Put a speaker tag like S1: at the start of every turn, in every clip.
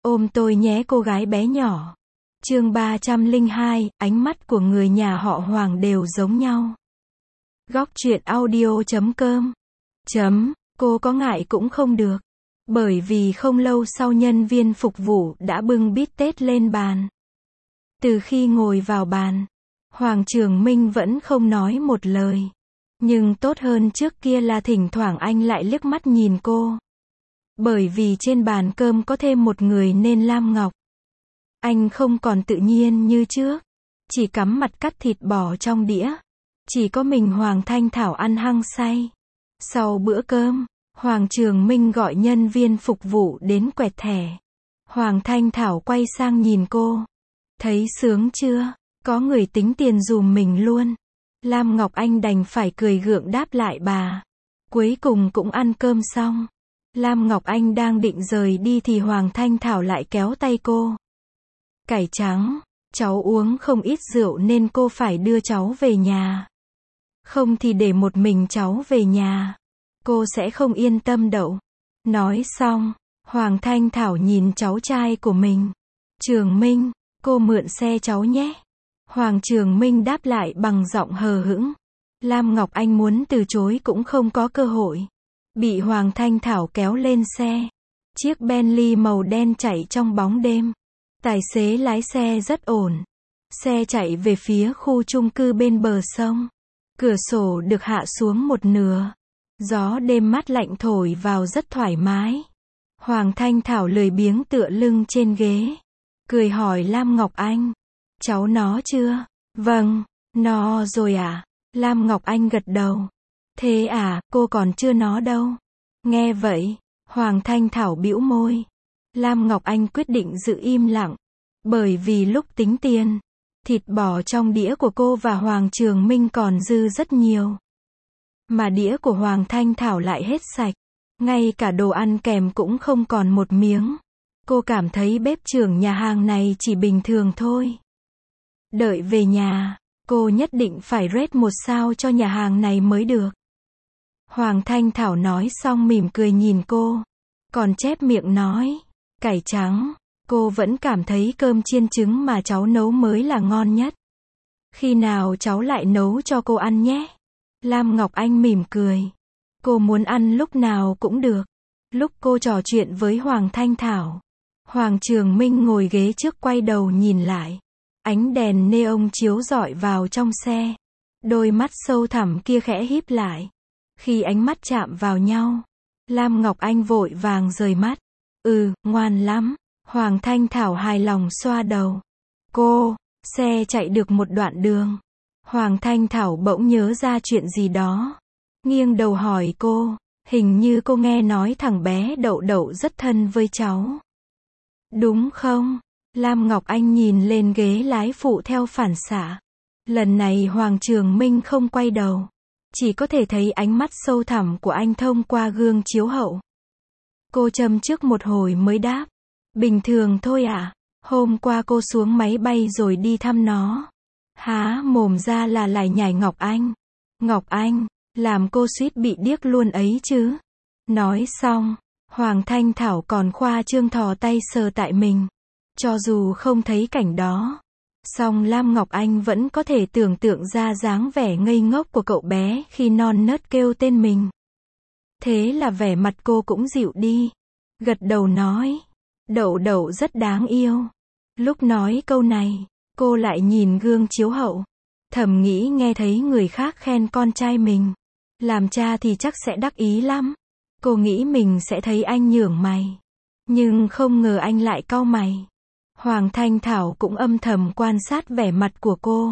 S1: Ôm tôi nhé cô gái bé nhỏ. Chương 302, ánh mắt của người nhà họ Hoàng đều giống nhau. Góc truyện audio.com. Cô có ngại cũng không được. Bởi vì không lâu sau nhân viên phục vụ đã bưng bít tết lên bàn. Từ khi ngồi vào bàn, Hoàng Trường Minh vẫn không nói một lời. Nhưng tốt hơn trước kia là thỉnh thoảng anh lại liếc mắt nhìn cô. Bởi vì trên bàn cơm có thêm một người nên Lam Ngọc. Anh không còn tự nhiên như trước. Chỉ cắm mặt cắt thịt bò trong đĩa. Chỉ có mình Hoàng Thanh Thảo ăn hăng say. Sau bữa cơm, Hoàng Trường Minh gọi nhân viên phục vụ đến quẹt thẻ. Hoàng Thanh Thảo quay sang nhìn cô. Thấy sướng chưa? Có người tính tiền dùm mình luôn. Lam Ngọc Anh đành phải cười gượng đáp lại bà. Cuối cùng cũng ăn cơm xong. Lam Ngọc Anh đang định rời đi thì Hoàng Thanh Thảo lại kéo tay cô. Cải trắng, cháu uống không ít rượu nên cô phải đưa cháu về nhà. Không thì để một mình cháu về nhà, cô sẽ không yên tâm đâu. Nói xong, Hoàng Thanh Thảo nhìn cháu trai của mình. Trường Minh, cô mượn xe cháu nhé. Hoàng Trường Minh đáp lại bằng giọng hờ hững. Lam Ngọc Anh muốn từ chối cũng không có cơ hội. Bị Hoàng Thanh Thảo kéo lên xe. Chiếc Bentley màu đen chạy trong bóng đêm. Tài xế lái xe rất ổn. Xe chạy về phía khu chung cư bên bờ sông. Cửa sổ được hạ xuống một nửa. Gió đêm mát lạnh thổi vào rất thoải mái. Hoàng Thanh Thảo lười biếng tựa lưng trên ghế. Cười hỏi Lam Ngọc Anh. Cháu nó chưa? Vâng, nó rồi à? Lam Ngọc Anh gật đầu. Thế à, cô còn chưa nó đâu. Nghe vậy, Hoàng Thanh Thảo bĩu môi. Lam Ngọc Anh quyết định giữ im lặng. Bởi vì lúc tính tiền, thịt bò trong đĩa của cô và Hoàng Trường Minh còn dư rất nhiều. Mà đĩa của Hoàng Thanh Thảo lại hết sạch. Ngay cả đồ ăn kèm cũng không còn một miếng. Cô cảm thấy bếp trưởng nhà hàng này chỉ bình thường thôi. Đợi về nhà, cô nhất định phải rate 1 sao cho nhà hàng này mới được. Hoàng Thanh Thảo nói xong mỉm cười nhìn cô. Còn chép miệng nói. Cải trắng, cô vẫn cảm thấy cơm chiên trứng mà cháu nấu mới là ngon nhất. Khi nào cháu lại nấu cho cô ăn nhé. Lam Ngọc Anh mỉm cười. Cô muốn ăn lúc nào cũng được. Lúc cô trò chuyện với Hoàng Thanh Thảo, Hoàng Trường Minh ngồi ghế trước quay đầu nhìn lại. Ánh đèn neon chiếu rọi vào trong xe. Đôi mắt sâu thẳm kia khẽ híp lại. Khi ánh mắt chạm vào nhau, Lam Ngọc Anh vội vàng rời mắt. Ngoan lắm. Hoàng Thanh Thảo hài lòng xoa đầu. Cô, xe chạy được một đoạn đường. Hoàng Thanh Thảo bỗng nhớ ra chuyện gì đó. Nghiêng đầu hỏi cô, hình như cô nghe nói thằng bé Đậu Đậu rất thân với cháu. Đúng không? Lam Ngọc Anh nhìn lên ghế lái phụ theo phản xạ. Lần này Hoàng Trường Minh không quay đầu. Chỉ có thể thấy ánh mắt sâu thẳm của anh thông qua gương chiếu hậu. Cô châm trước một hồi mới đáp. Bình thường thôi ạ. Hôm qua cô xuống máy bay rồi đi thăm nó. Há mồm ra là lải nhải Ngọc Anh. Ngọc Anh, làm cô suýt bị điếc luôn ấy chứ. Nói xong, Hoàng Thanh Thảo còn khoa trương thò tay sờ tại mình. Cho dù không thấy cảnh đó, song Lam Ngọc Anh vẫn có thể tưởng tượng ra dáng vẻ ngây ngốc của cậu bé khi non nớt kêu tên mình. Thế là vẻ mặt cô cũng dịu đi. Gật đầu nói. Đậu Đậu rất đáng yêu. Lúc nói câu này, cô lại nhìn gương chiếu hậu. Thầm nghĩ nghe thấy người khác khen con trai mình. Làm cha thì chắc sẽ đắc ý lắm. Cô nghĩ mình sẽ thấy anh nhướng mày. Nhưng không ngờ anh lại cau mày. Hoàng Thanh Thảo cũng âm thầm quan sát vẻ mặt của cô.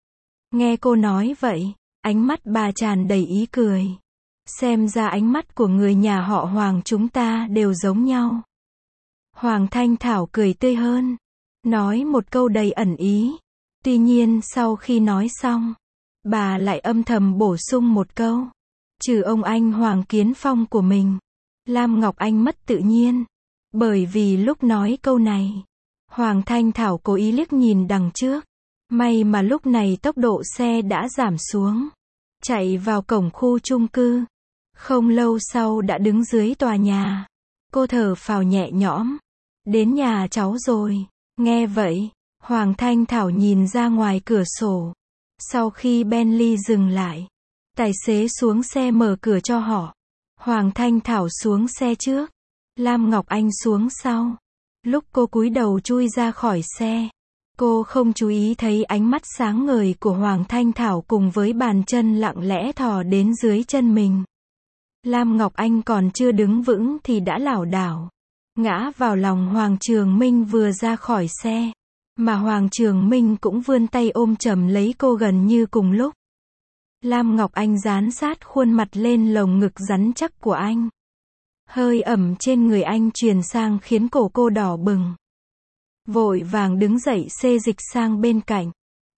S1: Nghe cô nói vậy, ánh mắt bà tràn đầy ý cười. Xem ra ánh mắt của người nhà họ Hoàng chúng ta đều giống nhau. Hoàng Thanh Thảo cười tươi hơn. Nói một câu đầy ẩn ý. Tuy nhiên sau khi nói xong, bà lại âm thầm bổ sung một câu. Trừ ông anh Hoàng Kiến Phong của mình, Lam Ngọc Anh mất tự nhiên. Bởi vì lúc nói câu này, Hoàng Thanh Thảo cố ý liếc nhìn đằng trước. May mà lúc này tốc độ xe đã giảm xuống. Chạy vào cổng khu chung cư. Không lâu sau đã đứng dưới tòa nhà. Cô thở phào nhẹ nhõm. Đến nhà cháu rồi. Nghe vậy, Hoàng Thanh Thảo nhìn ra ngoài cửa sổ. Sau khi Bentley dừng lại, tài xế xuống xe mở cửa cho họ. Hoàng Thanh Thảo xuống xe trước, Lam Ngọc Anh xuống sau. Lúc cô cúi đầu chui ra khỏi xe, cô không chú ý thấy ánh mắt sáng ngời của Hoàng Thanh Thảo cùng với bàn chân lặng lẽ thò đến dưới chân mình. Lam Ngọc Anh còn chưa đứng vững thì đã lảo đảo, ngã vào lòng Hoàng Trường Minh vừa ra khỏi xe. Mà Hoàng Trường Minh cũng vươn tay ôm chầm lấy cô gần như cùng lúc. Lam Ngọc Anh dán sát khuôn mặt lên lồng ngực rắn chắc của anh. Hơi ẩm trên người anh truyền sang khiến cổ cô đỏ bừng. Vội vàng đứng dậy xê dịch sang bên cạnh.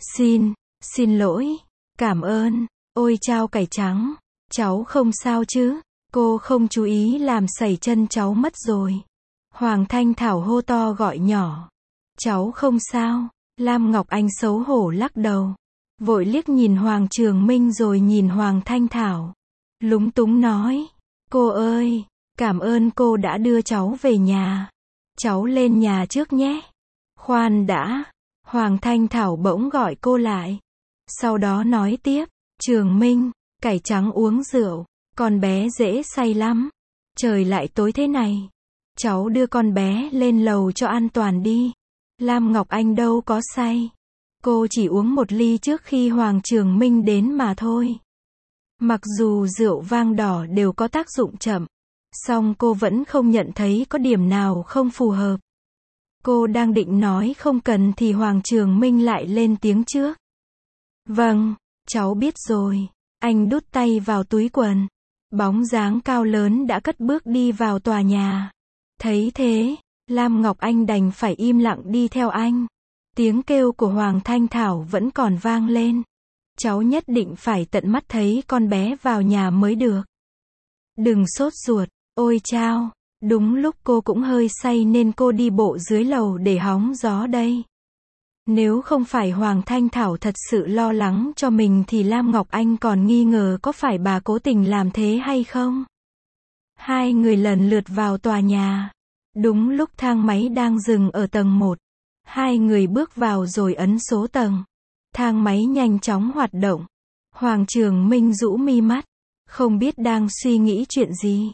S1: Xin lỗi, cảm ơn, ôi chao cải trắng, cháu không sao chứ, cô không chú ý làm sẩy chân cháu mất rồi. Hoàng Thanh Thảo hô to gọi nhỏ. Cháu không sao, Lam Ngọc Anh xấu hổ lắc đầu. Vội liếc nhìn Hoàng Trường Minh rồi nhìn Hoàng Thanh Thảo. Lúng túng nói, cô ơi, cảm ơn cô đã đưa cháu về nhà. Cháu lên nhà trước nhé. Khoan đã, Hoàng Thanh Thảo bỗng gọi cô lại. Sau đó nói tiếp, Trường Minh, cải trắng uống rượu, con bé dễ say lắm. Trời lại tối thế này. Cháu đưa con bé lên lầu cho an toàn đi. Lam Ngọc Anh đâu có say. Cô chỉ uống một ly trước khi Hoàng Trường Minh đến mà thôi. Mặc dù rượu vang đỏ đều có tác dụng chậm, song cô vẫn không nhận thấy có điểm nào không phù hợp. Cô đang định nói không cần thì Hoàng Trường Minh lại lên tiếng trước. Vâng, cháu biết rồi. Anh đút tay vào túi quần. Bóng dáng cao lớn đã cất bước đi vào tòa nhà. Thấy thế, Lam Ngọc Anh đành phải im lặng đi theo anh. Tiếng kêu của Hoàng Thanh Thảo vẫn còn vang lên. Cháu nhất định phải tận mắt thấy con bé vào nhà mới được. Đừng sốt ruột, ôi chao. Đúng lúc cô cũng hơi say nên cô đi bộ dưới lầu để hóng gió đây. Nếu không phải Hoàng Thanh Thảo thật sự lo lắng cho mình thì Lam Ngọc Anh còn nghi ngờ có phải bà cố tình làm thế hay không. Hai người lần lượt vào tòa nhà. Đúng lúc thang máy đang dừng ở tầng 1. Hai người bước vào rồi ấn số tầng. Thang máy nhanh chóng hoạt động. Hoàng Trường Minh rũ mi mắt, không biết đang suy nghĩ chuyện gì.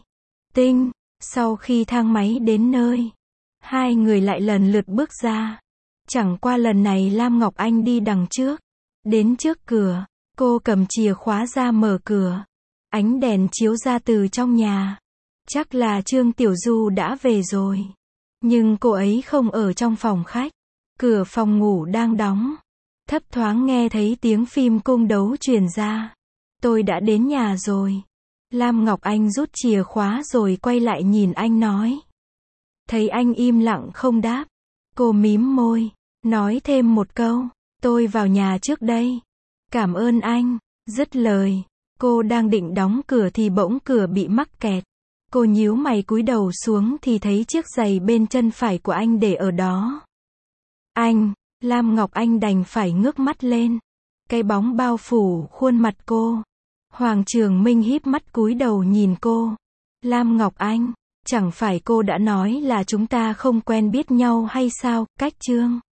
S1: Sau khi thang máy đến nơi, hai người lại lần lượt bước ra. Chẳng qua lần này Lam Ngọc Anh đi đằng trước. Đến trước cửa, cô cầm chìa khóa ra mở cửa. Ánh đèn chiếu ra từ trong nhà. Chắc là Trương Tiểu Du đã về rồi. Nhưng cô ấy không ở trong phòng khách. Cửa phòng ngủ đang đóng. Thấp thoáng nghe thấy tiếng phim cung đấu truyền ra. Tôi đã đến nhà rồi. Lam Ngọc Anh rút chìa khóa rồi quay lại nhìn anh nói. Thấy anh im lặng không đáp. Cô mím môi, nói thêm một câu. Tôi vào nhà trước đây. Cảm ơn anh. Dứt lời, cô đang định đóng cửa thì bỗng cửa bị mắc kẹt. Cô nhíu mày cúi đầu xuống thì thấy chiếc giày bên chân phải của anh để ở đó. Anh, Lam Ngọc Anh đành phải ngước mắt lên. Cái bóng bao phủ khuôn mặt cô. Hoàng Trường Minh híp mắt cúi đầu nhìn cô. Lam Ngọc Anh, chẳng phải cô đã nói là chúng ta không quen biết nhau hay sao, Cách Trương?